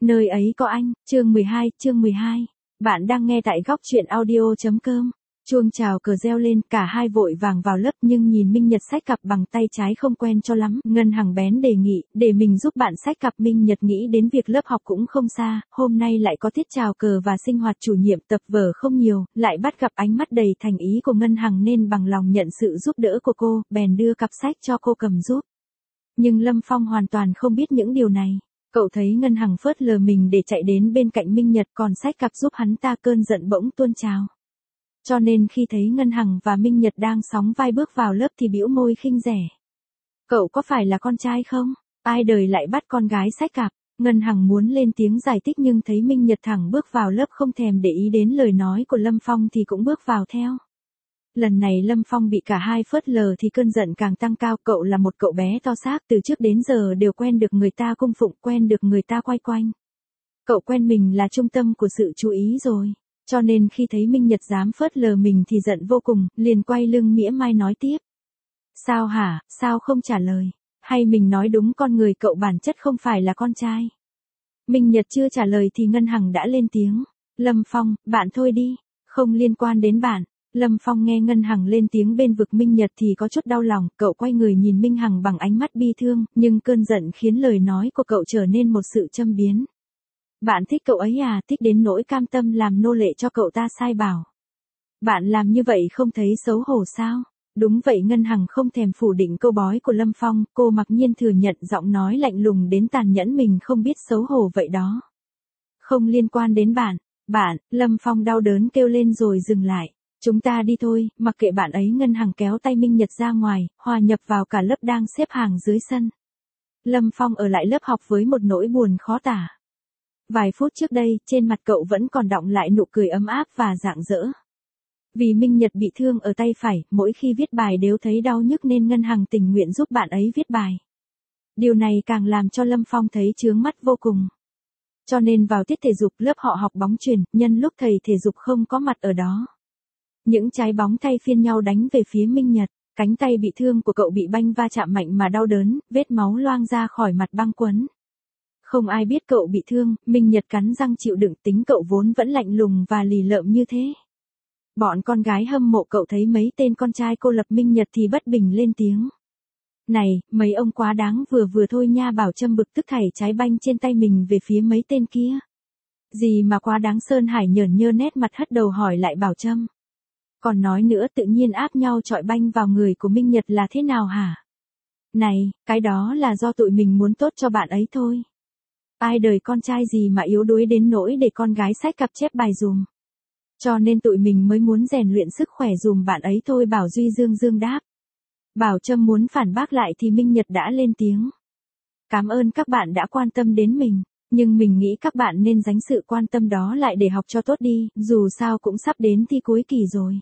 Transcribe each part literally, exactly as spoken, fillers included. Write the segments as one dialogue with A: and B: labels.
A: Nơi ấy có anh, chương mười hai, chương mười hai. Bạn đang nghe tại góc truyện audio.com. Chuông chào cờ reo lên, cả hai vội vàng vào lớp nhưng nhìn Minh Nhật xách cặp bằng tay trái không quen cho lắm. Ngân Hằng bén đề nghị, để mình giúp bạn xách cặp. Minh Nhật nghĩ đến việc lớp học cũng không xa, hôm nay lại có tiết chào cờ và sinh hoạt chủ nhiệm, tập vở không nhiều, lại bắt gặp ánh mắt đầy thành ý của Ngân Hằng nên bằng lòng nhận sự giúp đỡ của cô, bèn đưa cặp sách cho cô cầm giúp. Nhưng Lâm Phong hoàn toàn không biết những điều này. Cậu thấy Ngân Hằng phớt lờ mình để chạy đến bên cạnh Minh Nhật còn xách cặp giúp hắn ta, cơn giận bỗng tuôn trào. Cho nên khi thấy Ngân Hằng và Minh Nhật đang sóng vai bước vào lớp thì bĩu môi khinh rẻ. Cậu có phải là con trai không? Ai đời lại bắt con gái xách cặp? Ngân Hằng muốn lên tiếng giải thích nhưng thấy Minh Nhật thẳng bước vào lớp không thèm để ý đến lời nói của Lâm Phong thì cũng bước vào theo. Lần này Lâm Phong bị cả hai phớt lờ thì cơn giận càng tăng cao. Cậu là một cậu bé to xác, từ trước đến giờ đều quen được người ta cung phụng, quen được người ta quay quanh. Cậu quen mình là trung tâm của sự chú ý rồi. Cho nên khi thấy Minh Nhật dám phớt lờ mình thì giận vô cùng, liền quay lưng mỉa mai nói tiếp. Sao hả, sao không trả lời? Hay mình nói đúng, con người cậu bản chất không phải là con trai? Minh Nhật chưa trả lời thì Ngân Hằng đã lên tiếng. Lâm Phong, bạn thôi đi, không liên quan đến bạn. Lâm Phong nghe Ngân Hằng lên tiếng bên vực Minh Nhật thì có chút đau lòng, cậu quay người nhìn Minh Hằng bằng ánh mắt bi thương, nhưng cơn giận khiến lời nói của cậu trở nên một sự châm biếm. Bạn thích cậu ấy à, thích đến nỗi cam tâm làm nô lệ cho cậu ta sai bảo. Bạn làm như vậy không thấy xấu hổ sao? Đúng vậy, Ngân Hằng không thèm phủ định câu bói của Lâm Phong, cô mặc nhiên thừa nhận, giọng nói lạnh lùng đến tàn nhẫn, mình không biết xấu hổ vậy đó. Không liên quan đến bạn, bạn, Lâm Phong đau đớn kêu lên rồi dừng lại. Chúng ta đi thôi, mặc kệ bạn ấy. Ngân Hằng kéo tay Minh Nhật ra ngoài, hòa nhập vào cả lớp đang xếp hàng dưới sân. Lâm Phong ở lại lớp học với một nỗi buồn khó tả. Vài phút trước đây, trên mặt cậu vẫn còn đọng lại nụ cười ấm áp và rạng rỡ. Vì Minh Nhật bị thương ở tay phải, mỗi khi viết bài đều thấy đau nhức nên Ngân Hằng tình nguyện giúp bạn ấy viết bài. Điều này càng làm cho Lâm Phong thấy chướng mắt vô cùng. Cho nên vào tiết thể dục, lớp họ học bóng chuyền, nhân lúc thầy thể dục không có mặt ở đó. Những trái bóng thay phiên nhau đánh về phía Minh Nhật, cánh tay bị thương của cậu bị banh va chạm mạnh mà đau đớn, vết máu loang ra khỏi mặt băng quấn. Không ai biết cậu bị thương, Minh Nhật cắn răng chịu đựng, tính cậu vốn vẫn lạnh lùng và lì lợm như thế. Bọn con gái hâm mộ cậu thấy mấy tên con trai cô lập Minh Nhật thì bất bình lên tiếng. Này, mấy ông quá đáng, vừa vừa thôi nha. Bảo Trâm bực tức thảy trái banh trên tay mình về phía mấy tên kia. Gì mà quá đáng? Sơn Hải nhởn nhơ nét mặt hất đầu hỏi lại Bảo Trâm. Còn nói nữa, tự nhiên áp nhau chọi banh vào người của Minh Nhật là thế nào hả? Này, cái đó là do tụi mình muốn tốt cho bạn ấy thôi. Ai đời con trai gì mà yếu đuối đến nỗi để con gái xách cặp chép bài dùm. Cho nên tụi mình mới muốn rèn luyện sức khỏe dùm bạn ấy thôi. Bảo Duy Dương Dương đáp. Bảo Trâm muốn phản bác lại thì Minh Nhật đã lên tiếng. Cảm ơn các bạn đã quan tâm đến mình, nhưng mình nghĩ các bạn nên dành sự quan tâm đó lại để học cho tốt đi, dù sao cũng sắp đến thi cuối kỳ rồi.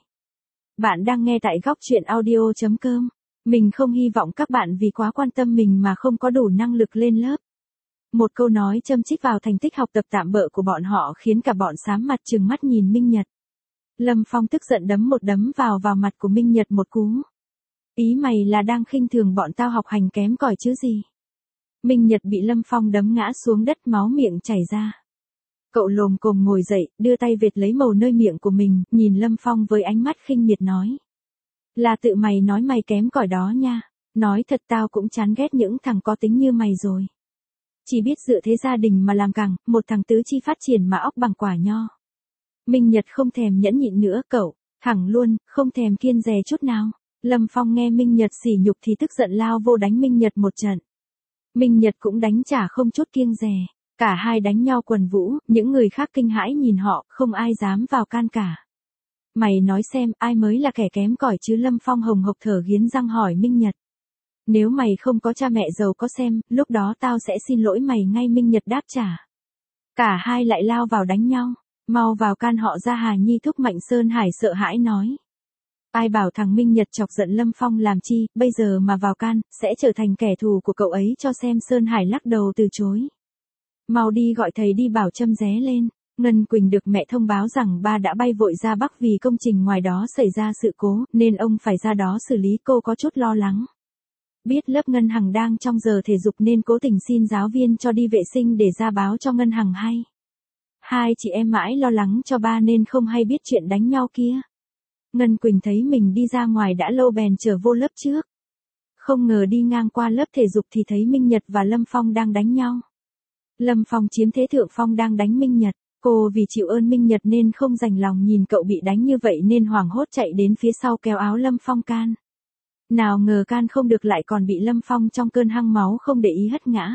A: Bạn đang nghe tại góc truyện audio.com. Mình không hy vọng các bạn vì quá quan tâm mình mà không có đủ năng lực lên lớp. Một câu nói châm chích vào thành tích học tập tạm bợ của bọn họ khiến cả bọn xám mặt trừng mắt nhìn Minh Nhật. Lâm Phong tức giận đấm một đấm vào vào mặt của Minh Nhật một cú. Ý mày là đang khinh thường bọn tao học hành kém cỏi chứ gì? Minh Nhật bị Lâm Phong đấm ngã xuống đất, máu miệng chảy ra. Cậu lồm cồm ngồi dậy, đưa tay vệt lấy màu nơi miệng của mình, nhìn Lâm Phong với ánh mắt khinh miệt nói. Là tự mày nói mày kém cỏi đó nha. Nói thật, tao cũng chán ghét những thằng có tính như mày rồi. Chỉ biết dựa thế gia đình mà làm cẳng, một thằng tứ chi phát triển mà óc bằng quả nho. Minh Nhật không thèm nhẫn nhịn nữa, cậu, thẳng luôn, không thèm kiêng dè chút nào. Lâm Phong nghe Minh Nhật sỉ nhục thì tức giận lao vô đánh Minh Nhật một trận. Minh Nhật cũng đánh trả không chút kiêng dè. Cả hai đánh nhau quần vũ, những người khác kinh hãi nhìn họ, không ai dám vào can cả. Mày nói xem, ai mới là kẻ kém cỏi chứ? Lâm Phong hồng hộc thở nghiến răng hỏi Minh Nhật. Nếu mày không có cha mẹ giàu có xem, lúc đó tao sẽ xin lỗi mày ngay. Minh Nhật đáp trả. Cả hai lại lao vào đánh nhau. Mau vào can họ ra. Hà Nhi thúc Mạnh. Sơn Hải sợ hãi nói. Ai bảo thằng Minh Nhật chọc giận Lâm Phong làm chi, bây giờ mà vào can, sẽ trở thành kẻ thù của cậu ấy cho xem. Sơn Hải lắc đầu từ chối. Mau đi gọi thầy đi. Bảo Trâm ré lên. Ngân Quỳnh được mẹ thông báo rằng ba đã bay vội ra Bắc vì công trình ngoài đó xảy ra sự cố, nên ông phải ra đó xử lý. Cô có chút lo lắng. Biết lớp Ngân Hằng đang trong giờ thể dục nên cố tình xin giáo viên cho đi vệ sinh để ra báo cho Ngân Hằng hay. Hai chị em mãi lo lắng cho ba nên không hay biết chuyện đánh nhau kia. Ngân Quỳnh thấy mình đi ra ngoài đã lâu bèn trở vô lớp trước. Không ngờ đi ngang qua lớp thể dục thì thấy Minh Nhật và Lâm Phong đang đánh nhau. Lâm Phong chiếm thế thượng phong đang đánh Minh Nhật. Cô vì chịu ơn Minh Nhật nên không dành lòng nhìn cậu bị đánh như vậy nên hoảng hốt chạy đến phía sau kéo áo Lâm Phong can. Nào ngờ can không được lại còn bị Lâm Phong trong cơn hăng máu không để ý hất ngã.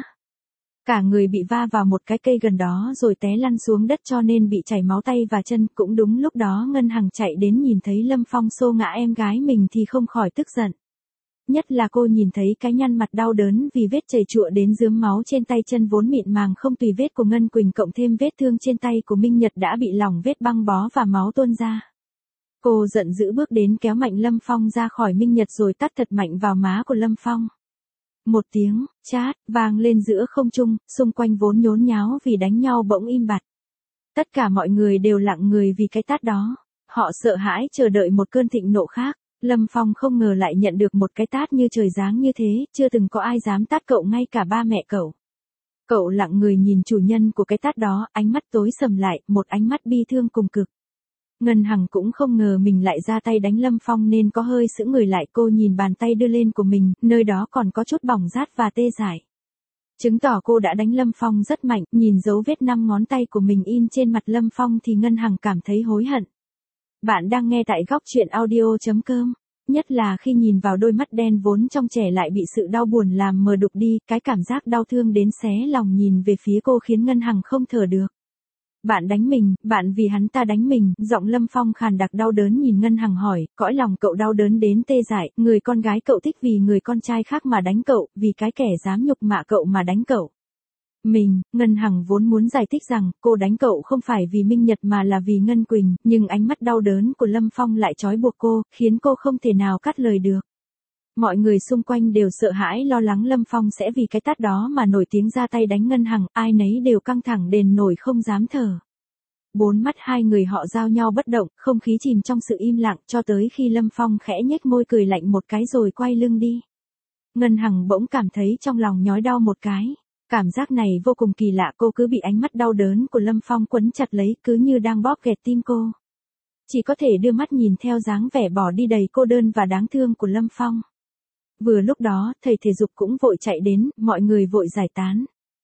A: Cả người bị va vào một cái cây gần đó rồi té lăn xuống đất cho nên bị chảy máu tay và chân. Cũng đúng lúc đó Ngân Hằng chạy đến nhìn thấy Lâm Phong xô ngã em gái mình thì không khỏi tức giận. Nhất là cô nhìn thấy cái nhăn mặt đau đớn vì vết chảy chụa đến rướm máu trên tay chân vốn mịn màng không tùy vết của Ngân Quỳnh cộng thêm vết thương trên tay của Minh Nhật đã bị lỏng vết băng bó và máu tuôn ra. Cô giận dữ bước đến kéo mạnh Lâm Phong ra khỏi Minh Nhật rồi tát thật mạnh vào má của Lâm Phong. Một tiếng, chát, vang lên giữa không trung, xung quanh vốn nhốn nháo vì đánh nhau bỗng im bặt. Tất cả mọi người đều lặng người vì cái tát đó. Họ sợ hãi chờ đợi một cơn thịnh nộ khác. Lâm Phong không ngờ lại nhận được một cái tát như trời giáng như thế, chưa từng có ai dám tát cậu ngay cả ba mẹ cậu. Cậu lặng người nhìn chủ nhân của cái tát đó, ánh mắt tối sầm lại, một ánh mắt bi thương cùng cực. Ngân Hằng cũng không ngờ mình lại ra tay đánh Lâm Phong nên có hơi sững người lại. Cô nhìn bàn tay đưa lên của mình, nơi đó còn có chút bỏng rát và tê dại. Chứng tỏ cô đã đánh Lâm Phong rất mạnh, nhìn dấu vết năm ngón tay của mình in trên mặt Lâm Phong thì Ngân Hằng cảm thấy hối hận. Bạn đang nghe tại góc truyện audio chấm com. Nhất là khi nhìn vào đôi mắt đen vốn trong trẻ lại bị sự đau buồn làm mờ đục đi, cái cảm giác đau thương đến xé lòng nhìn về phía cô khiến Ngân Hằng không thở được. Bạn đánh mình, bạn vì hắn ta đánh mình, giọng Lâm Phong khàn đặc đau đớn nhìn Ngân Hằng hỏi, cõi lòng cậu đau đớn đến tê dại, người con gái cậu thích vì người con trai khác mà đánh cậu, vì cái kẻ dám nhục mạ cậu mà đánh cậu. Mình, Ngân Hằng vốn muốn giải thích rằng, cô đánh cậu không phải vì Minh Nhật mà là vì Ngân Quỳnh, nhưng ánh mắt đau đớn của Lâm Phong lại trói buộc cô, khiến cô không thể nào cắt lời được. Mọi người xung quanh đều sợ hãi lo lắng Lâm Phong sẽ vì cái tát đó mà nổi tiếng ra tay đánh Ngân Hằng, ai nấy đều căng thẳng đền nổi không dám thở. Bốn mắt hai người họ giao nhau bất động, không khí chìm trong sự im lặng cho tới khi Lâm Phong khẽ nhếch môi cười lạnh một cái rồi quay lưng đi. Ngân Hằng bỗng cảm thấy trong lòng nhói đau một cái. Cảm giác này vô cùng kỳ lạ, cô cứ bị ánh mắt đau đớn của Lâm Phong quấn chặt lấy cứ như đang bóp nghẹt tim cô. Chỉ có thể đưa mắt nhìn theo dáng vẻ bỏ đi đầy cô đơn và đáng thương của Lâm Phong. Vừa lúc đó, thầy thể dục cũng vội chạy đến, mọi người vội giải tán.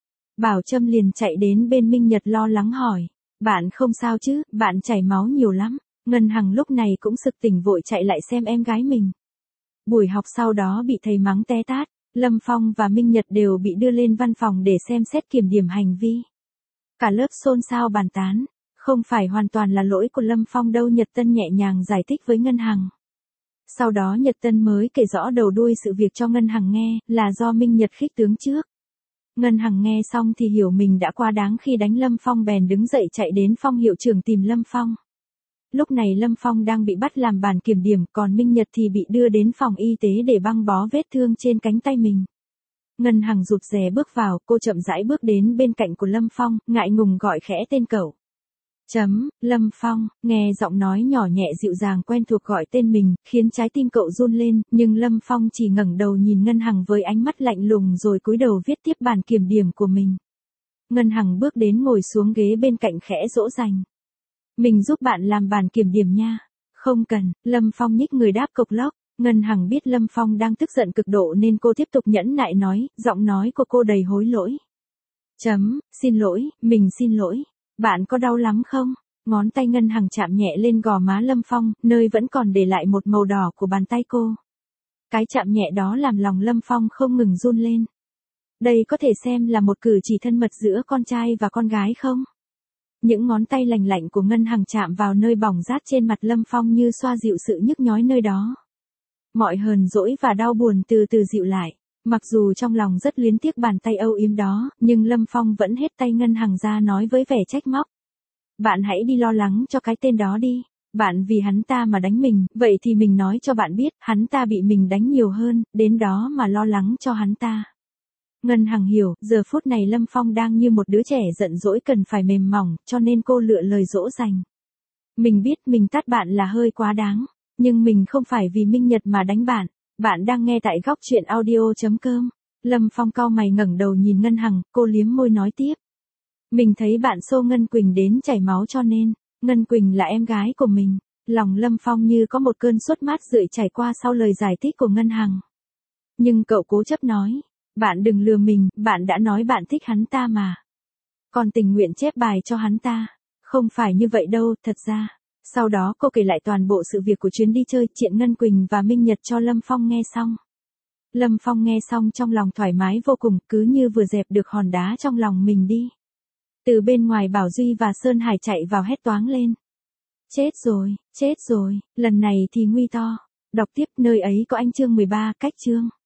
A: Bảo Trâm liền chạy đến bên Minh Nhật lo lắng hỏi. Bạn không sao chứ, bạn chảy máu nhiều lắm. Ngân Hằng lúc này cũng sực tỉnh vội chạy lại xem em gái mình. Buổi học sau đó bị thầy mắng té tát, Lâm Phong và Minh Nhật đều bị đưa lên văn phòng để xem xét kiểm điểm hành vi. Cả lớp xôn xao bàn tán, không phải hoàn toàn là lỗi của Lâm Phong đâu, Nhật Tân nhẹ nhàng giải thích với Ngân Hằng. Sau đó Nhật Tân mới kể rõ đầu đuôi sự việc cho Ngân Hằng nghe, là do Minh Nhật khích tướng trước. Ngân Hằng nghe xong thì hiểu mình đã quá đáng khi đánh Lâm Phong bèn đứng dậy chạy đến Phong hiệu trưởng tìm Lâm Phong. Lúc này Lâm Phong đang bị bắt làm bàn kiểm điểm, còn Minh Nhật thì bị đưa đến phòng y tế để băng bó vết thương trên cánh tay mình. Ngân Hằng rụt rè bước vào, cô chậm rãi bước đến bên cạnh của Lâm Phong, ngại ngùng gọi khẽ tên cậu. Chấm, Lâm Phong, nghe giọng nói nhỏ nhẹ dịu dàng quen thuộc gọi tên mình, khiến trái tim cậu run lên, nhưng Lâm Phong chỉ ngẩng đầu nhìn Ngân Hằng với ánh mắt lạnh lùng rồi cúi đầu viết tiếp bản kiểm điểm của mình. Ngân Hằng bước đến ngồi xuống ghế bên cạnh khẽ dỗ dành. Mình giúp bạn làm bản kiểm điểm nha. Không cần, Lâm Phong nhích người đáp cộc lốc. Ngân Hằng biết Lâm Phong đang tức giận cực độ nên cô tiếp tục nhẫn nại nói, giọng nói của cô đầy hối lỗi. Chấm, xin lỗi, mình xin lỗi. Bạn có đau lắm không? Ngón tay Ngân Hằng chạm nhẹ lên gò má Lâm Phong, nơi vẫn còn để lại một màu đỏ của bàn tay cô. Cái chạm nhẹ đó làm lòng Lâm Phong không ngừng run lên. Đây có thể xem là một cử chỉ thân mật giữa con trai và con gái không? Những ngón tay lành lạnh của Ngân Hằng chạm vào nơi bỏng rát trên mặt Lâm Phong như xoa dịu sự nhức nhói nơi đó. Mọi hờn dỗi và đau buồn từ từ dịu lại. Mặc dù trong lòng rất luyến tiếc bàn tay âu yếm đó, nhưng Lâm Phong vẫn hết tay Ngân Hằng ra nói với vẻ trách móc. Bạn hãy đi lo lắng cho cái tên đó đi. Bạn vì hắn ta mà đánh mình, vậy thì mình nói cho bạn biết, hắn ta bị mình đánh nhiều hơn, đến đó mà lo lắng cho hắn ta. Ngân Hằng hiểu, giờ phút này Lâm Phong đang như một đứa trẻ giận dỗi cần phải mềm mỏng, cho nên cô lựa lời dỗ dành. Mình biết mình tát bạn là hơi quá đáng, nhưng mình không phải vì Minh Nhật mà đánh bạn. Bạn đang nghe tại góc chuyện audio.com. Lâm Phong cau mày ngẩng đầu nhìn Ngân Hằng, cô liếm môi nói tiếp. Mình thấy bạn xô Ngân Quỳnh đến chảy máu cho nên, Ngân Quỳnh là em gái của mình. Lòng Lâm Phong như có một cơn sốt mát rượi chảy qua sau lời giải thích của Ngân Hằng. Nhưng cậu cố chấp nói, bạn đừng lừa mình, bạn đã nói bạn thích hắn ta mà. Còn tình nguyện chép bài cho hắn ta. Không phải như vậy đâu, thật ra. Sau đó cô kể lại toàn bộ sự việc của chuyến đi chơi chuyện Ngân Quỳnh và Minh Nhật cho Lâm Phong nghe xong. Lâm Phong nghe xong trong lòng thoải mái vô cùng, cứ như vừa dẹp được hòn đá trong lòng mình đi. Từ bên ngoài Bảo Duy và Sơn Hải chạy vào hét toáng lên. Chết rồi, chết rồi, lần này thì nguy to. Đọc tiếp, nơi ấy có anh chương mười ba, cách chương.